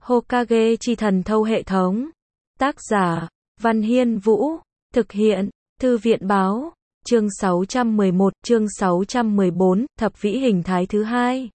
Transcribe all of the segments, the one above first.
Hokage chi thần thâu hệ thống. Tác giả, Văn Hiên Vũ. Thực hiện, Thư viện báo. Chương 611, chương 614, thập vĩ hình thái thứ hai.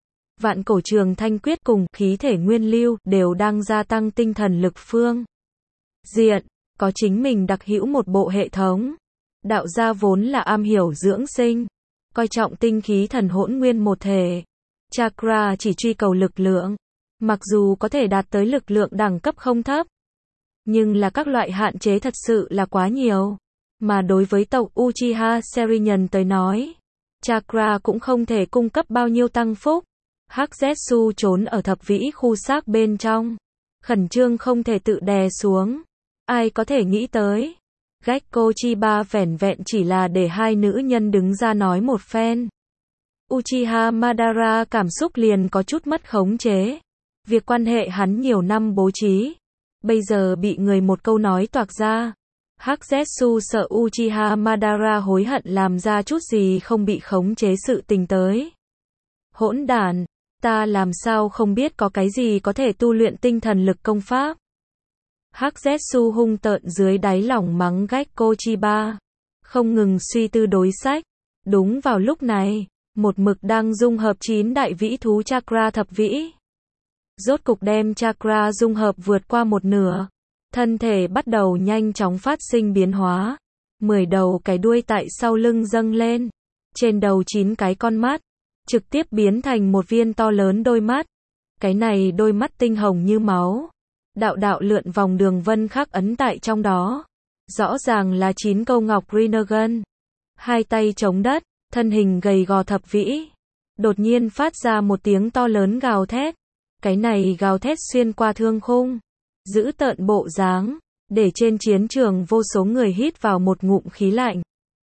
Vạn cổ trường thanh quyết cùng khí thể nguyên lưu đều đang gia tăng tinh thần lực phương diện, có chính mình đặc hữu một bộ hệ thống. Đạo gia vốn là am hiểu dưỡng sinh, coi trọng tinh khí thần hỗn nguyên một thể. Chakra chỉ truy cầu lực lượng, mặc dù có thể đạt tới lực lượng đẳng cấp không thấp, nhưng là các loại hạn chế thật sự là quá nhiều. Mà đối với tộc Uchiha Sharingan tới nói, chakra cũng không thể cung cấp bao nhiêu tăng phúc. Hắc Zetsu trốn ở thập vĩ khu xác bên trong, khẩn trương không thể tự đè xuống. Ai có thể nghĩ tới, Gekko Chiba vẻn vẹn chỉ là để hai nữ nhân đứng ra nói một phen, Uchiha Madara cảm xúc liền có chút mất khống chế. Việc quan hệ hắn nhiều năm bố trí, bây giờ bị người một câu nói toạc ra. Hắc Zetsu sợ Uchiha Madara hối hận làm ra chút gì không bị khống chế sự tình tới. Hỗn đản, ta làm sao không biết có cái gì có thể tu luyện tinh thần lực công pháp. Hắc Zetsu hung tợn dưới đáy lòng mắng Gekko Chiba, không ngừng suy tư đối sách. Đúng vào lúc này, một mực đang dung hợp 9 đại vĩ thú chakra thập vĩ, rốt cục đem chakra dung hợp vượt qua một nửa. Thân thể bắt đầu nhanh chóng phát sinh biến hóa. 10 đầu cái đuôi tại sau lưng dâng lên. Trên đầu 9 cái con mắt, trực tiếp biến thành một viên to lớn đôi mắt. Cái này đôi mắt tinh hồng như máu. Đạo đạo lượn vòng đường vân khắc ấn tại trong đó. Rõ ràng là 9 câu ngọc Rinnegan. Hai tay chống đất, thân hình gầy gò thập vĩ. Đột nhiên phát ra một tiếng to lớn gào thét. Cái này gào thét xuyên qua thương khung, giữ tợn bộ dáng, để trên chiến trường vô số người hít vào một ngụm khí lạnh.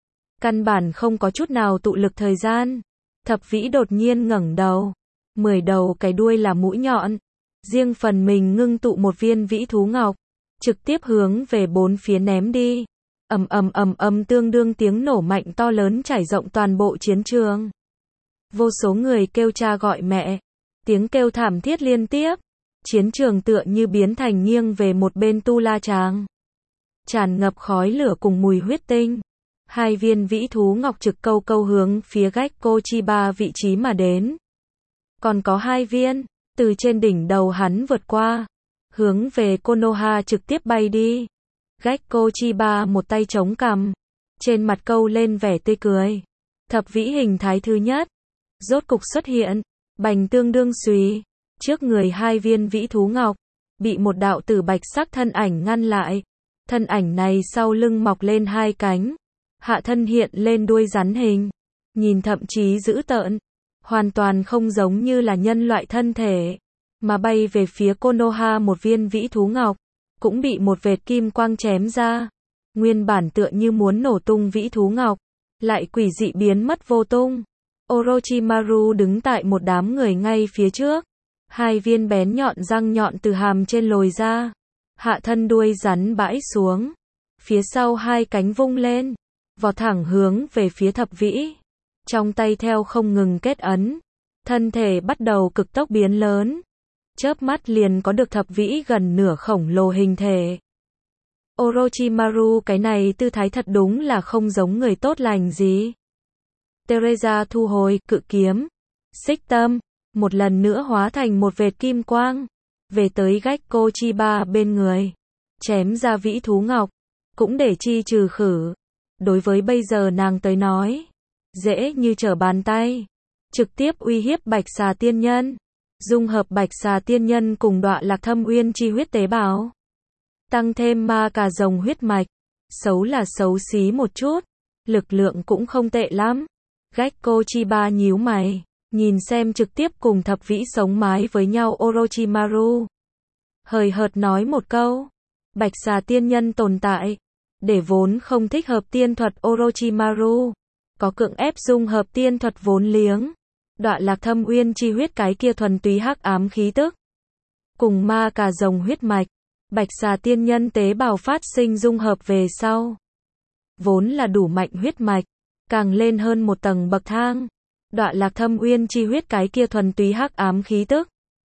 Căn bản không có chút nào tụ lực thời gian. Thập vĩ đột nhiên ngẩng đầu. 10 đầu cái đuôi là mũi nhọn. Riêng phần mình ngưng tụ một viên vĩ thú ngọc, trực tiếp hướng về bốn phía ném đi. Ầm ầm ầm ầm, tương đương tiếng nổ mạnh to lớn trải rộng toàn bộ chiến trường. Vô số người kêu cha gọi mẹ. Tiếng kêu thảm thiết liên tiếp. Chiến trường tựa như biến thành nghiêng về một bên tu la tràng. Tràn ngập khói lửa cùng mùi huyết tinh. Hai viên vĩ thú ngọc trực câu câu hướng phía Gekko Chiba vị trí mà đến. Còn có hai viên, từ trên đỉnh đầu hắn vượt qua, hướng về Konoha trực tiếp bay đi. Gekko Chiba một tay chống cằm, trên mặt câu lên vẻ tươi cười. Thập vĩ hình thái thứ nhất, rốt cục xuất hiện. Bành tương đương xùy, trước người hai viên vĩ thú ngọc, bị một đạo tử bạch sắc thân ảnh ngăn lại. Thân ảnh này sau lưng mọc lên hai cánh, hạ thân hiện lên đuôi rắn hình, nhìn thậm chí dữ tợn, hoàn toàn không giống như là nhân loại thân thể, mà bay về phía Konoha. Một viên vĩ thú ngọc, cũng bị một vệt kim quang chém ra. Nguyên bản tựa như muốn nổ tung vĩ thú ngọc, lại quỷ dị biến mất vô tung. Orochimaru đứng tại một đám người ngay phía trước. Hai viên bén nhọn răng nhọn từ hàm trên lồi ra. Hạ thân đuôi rắn bãi xuống. Phía sau hai cánh vung lên, vọt thẳng hướng về phía thập vĩ. Trong tay theo không ngừng kết ấn. Thân thể bắt đầu cực tốc biến lớn. Chớp mắt liền có được thập vĩ gần nửa khổng lồ hình thể. Orochimaru cái này tư thái thật đúng là không giống người tốt lành gì. Teresa thu hồi cự kiếm, xích tâm, một lần nữa hóa thành một vệt kim quang, về tới Gekko Chiba bên người, chém ra vĩ thú ngọc, cũng để chi trừ khử. Đối với bây giờ nàng tới nói, dễ như trở bàn tay, trực tiếp uy hiếp Bạch Xà Tiên Nhân, dung hợp Bạch Xà Tiên Nhân cùng Đọa Lạc Thâm Uyên chi huyết tế bào, tăng thêm ma cà rồng huyết mạch, xấu là xấu xí một chút, lực lượng cũng không tệ lắm. Gekko Chiba nhíu mày, nhìn xem trực tiếp cùng thập vĩ sống mái với nhau Orochimaru. Hời hợt nói một câu, Bạch Xà Tiên Nhân tồn tại, để vốn không thích hợp tiên thuật Orochimaru, có cưỡng ép dung hợp tiên thuật vốn liếng. Đọa Lạc Thâm Uyên chi huyết cái kia thuần túy hắc ám khí tức. Cùng ma cà rồng huyết mạch, Bạch Xà Tiên Nhân tế bào phát sinh dung hợp về sau. Vốn là đủ mạnh huyết mạch. Càng lên hơn một tầng bậc thang. Đọa Lạc Thâm Uyên chi huyết cái kia thuần túy hắc ám khí tức,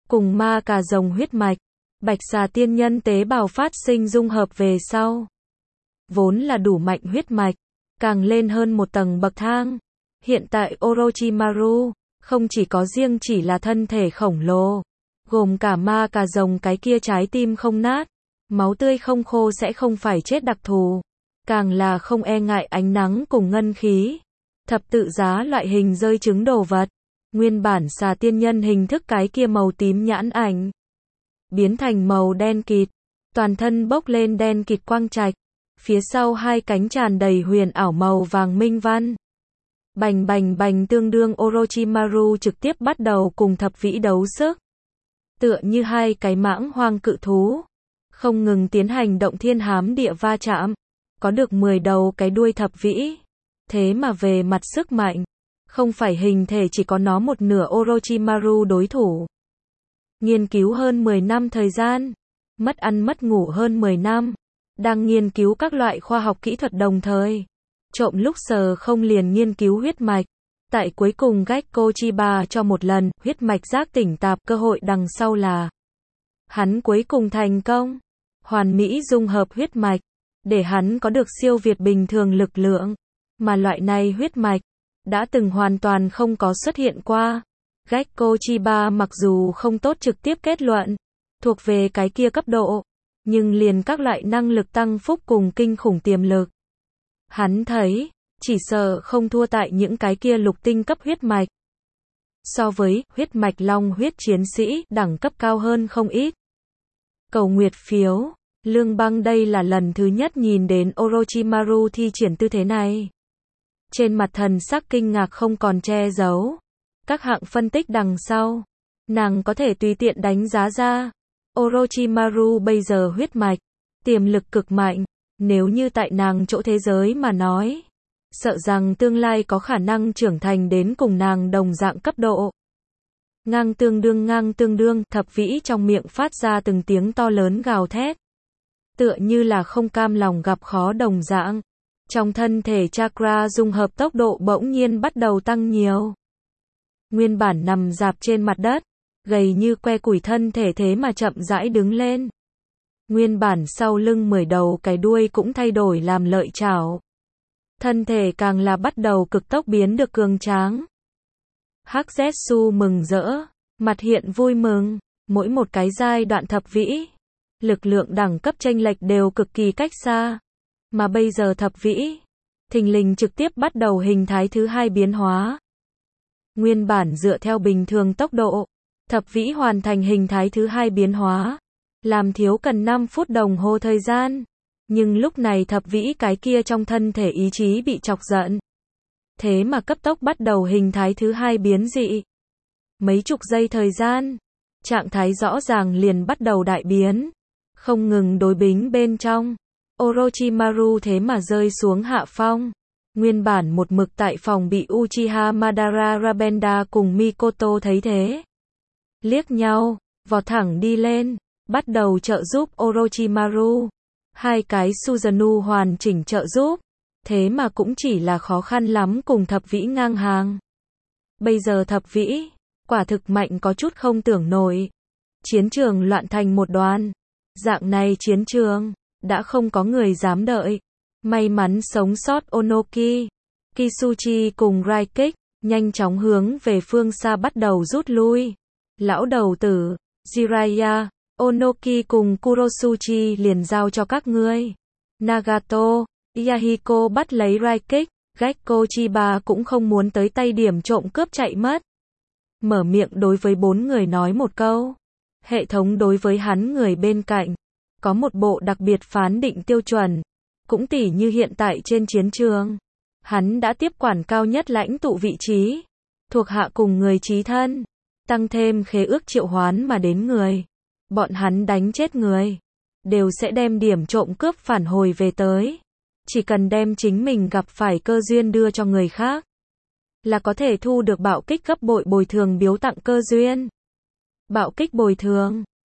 cùng ma cà rồng huyết mạch, bạch xà tiên nhân tế bào phát sinh dung hợp về sau. Vốn là đủ mạnh huyết mạch, càng lên hơn một tầng bậc thang. Hiện tại Orochimaru, không chỉ có riêng chỉ là thân thể khổng lồ, gồm cả ma cà rồng cái kia trái tim không nát, máu tươi không khô sẽ không phải chết đặc thù, càng là không e ngại ánh nắng cùng ngân khí. Thập tự giá loại hình rơi trứng đồ vật, nguyên bản xà tiên nhân hình thức cái kia màu tím nhãn ảnh, biến thành màu đen kịt, toàn thân bốc lên đen kịt quang trạch, phía sau hai cánh tràn đầy huyền ảo màu vàng minh văn. Bành bành bành, tương đương Orochimaru trực tiếp bắt đầu cùng thập vĩ đấu sức. Tựa như hai cái mãng hoang cự thú, không ngừng tiến hành động thiên hám địa va chạm, có được 10 đầu cái đuôi thập vĩ. Thế mà về mặt sức mạnh, không phải hình thể chỉ có nó một nửa Orochimaru đối thủ. Nghiên cứu hơn 10 năm thời gian, mất ăn mất ngủ hơn 10 năm, đang nghiên cứu các loại khoa học kỹ thuật đồng thời. Trộm lúc sờ không liền nghiên cứu huyết mạch. Tại cuối cùng Gekko Chiba cho một lần huyết mạch giác tỉnh tạp cơ hội đằng sau là hắn cuối cùng thành công, hoàn mỹ dung hợp huyết mạch, để hắn có được siêu việt bình thường lực lượng, mà loại này huyết mạch đã từng hoàn toàn không có xuất hiện qua. Gekko Chiba mặc dù không tốt trực tiếp kết luận, thuộc về cái kia cấp độ, nhưng liền các loại năng lực tăng phúc cùng kinh khủng tiềm lực. Hắn thấy, chỉ sợ không thua tại những cái kia lục tinh cấp huyết mạch. So với huyết mạch long huyết chiến sĩ, đẳng cấp cao hơn không ít. Cầu nguyệt phiếu, Lương Băng đây là lần thứ nhất nhìn đến Orochimaru thi triển tư thế này. Trên mặt thần sắc kinh ngạc không còn che giấu. Các hạng phân tích đằng sau, nàng có thể tùy tiện đánh giá ra. Orochimaru bây giờ huyết mạch, tiềm lực cực mạnh. Nếu như tại nàng chỗ thế giới mà nói, sợ rằng tương lai có khả năng trưởng thành đến cùng nàng đồng dạng cấp độ. Ngang tương đương, thập vĩ trong miệng phát ra từng tiếng to lớn gào thét. Tựa như là không cam lòng gặp khó đồng dạng. Trong thân thể chakra dung hợp tốc độ bỗng nhiên bắt đầu tăng nhiều. Nguyên bản nằm rạp trên mặt đất, gầy như que củi thân thể thế mà chậm rãi đứng lên. Nguyên bản sau lưng 10 đầu cái đuôi cũng thay đổi làm lợi chảo. Thân thể càng là bắt đầu cực tốc biến được cường tráng. Hắc Zetsu mừng rỡ, mặt hiện vui mừng, mỗi một cái giai đoạn thập vĩ, lực lượng đẳng cấp chênh lệch đều cực kỳ cách xa. Mà bây giờ thập vĩ, thình lình trực tiếp bắt đầu hình thái thứ hai biến hóa. Nguyên bản dựa theo bình thường tốc độ, thập vĩ hoàn thành hình thái thứ hai biến hóa, làm thiếu cần 5 phút đồng hồ thời gian. Nhưng lúc này thập vĩ cái kia trong thân thể ý chí bị chọc giận. Thế mà cấp tốc bắt đầu hình thái thứ hai biến dị. Mấy chục giây thời gian, trạng thái rõ ràng liền bắt đầu đại biến. Không ngừng đối bính bên trong. Orochimaru thế mà rơi xuống hạ phong. Nguyên bản một mực tại phòng bị Uchiha Madara Rabenda cùng Mikoto thấy thế. Liếc nhau, vọt thẳng đi lên, bắt đầu trợ giúp Orochimaru. Hai cái Susanoo hoàn chỉnh trợ giúp, thế mà cũng chỉ là khó khăn lắm cùng thập vĩ ngang hàng. Bây giờ thập vĩ, quả thực mạnh có chút không tưởng nổi. Chiến trường loạn thành một đoàn. Dạng này chiến trường, đã không có người dám đợi. May mắn sống sót Onoki, Kisuchi cùng Raikik, nhanh chóng hướng về phương xa bắt đầu rút lui. Lão đầu tử, Jiraiya, Onoki cùng Kurosuchi liền giao cho các ngươi. Nagato, Yahiko bắt lấy Raikik, Gekko Chiba cũng không muốn tới tay điểm trộm cướp chạy mất. Mở miệng đối với 4 người nói một câu. Hệ thống đối với hắn người bên cạnh, có một bộ đặc biệt phán định tiêu chuẩn. Cũng tỉ như hiện tại trên chiến trường, hắn đã tiếp quản cao nhất lãnh tụ vị trí, thuộc hạ cùng người chí thân, tăng thêm khế ước triệu hoán mà đến người. Bọn hắn đánh chết người, đều sẽ đem điểm trộm cướp phản hồi về tới. Chỉ cần đem chính mình gặp phải cơ duyên đưa cho người khác, là có thể thu được bạo kích gấp bội bồi thường biếu tặng cơ duyên. Bạo kích bồi thường,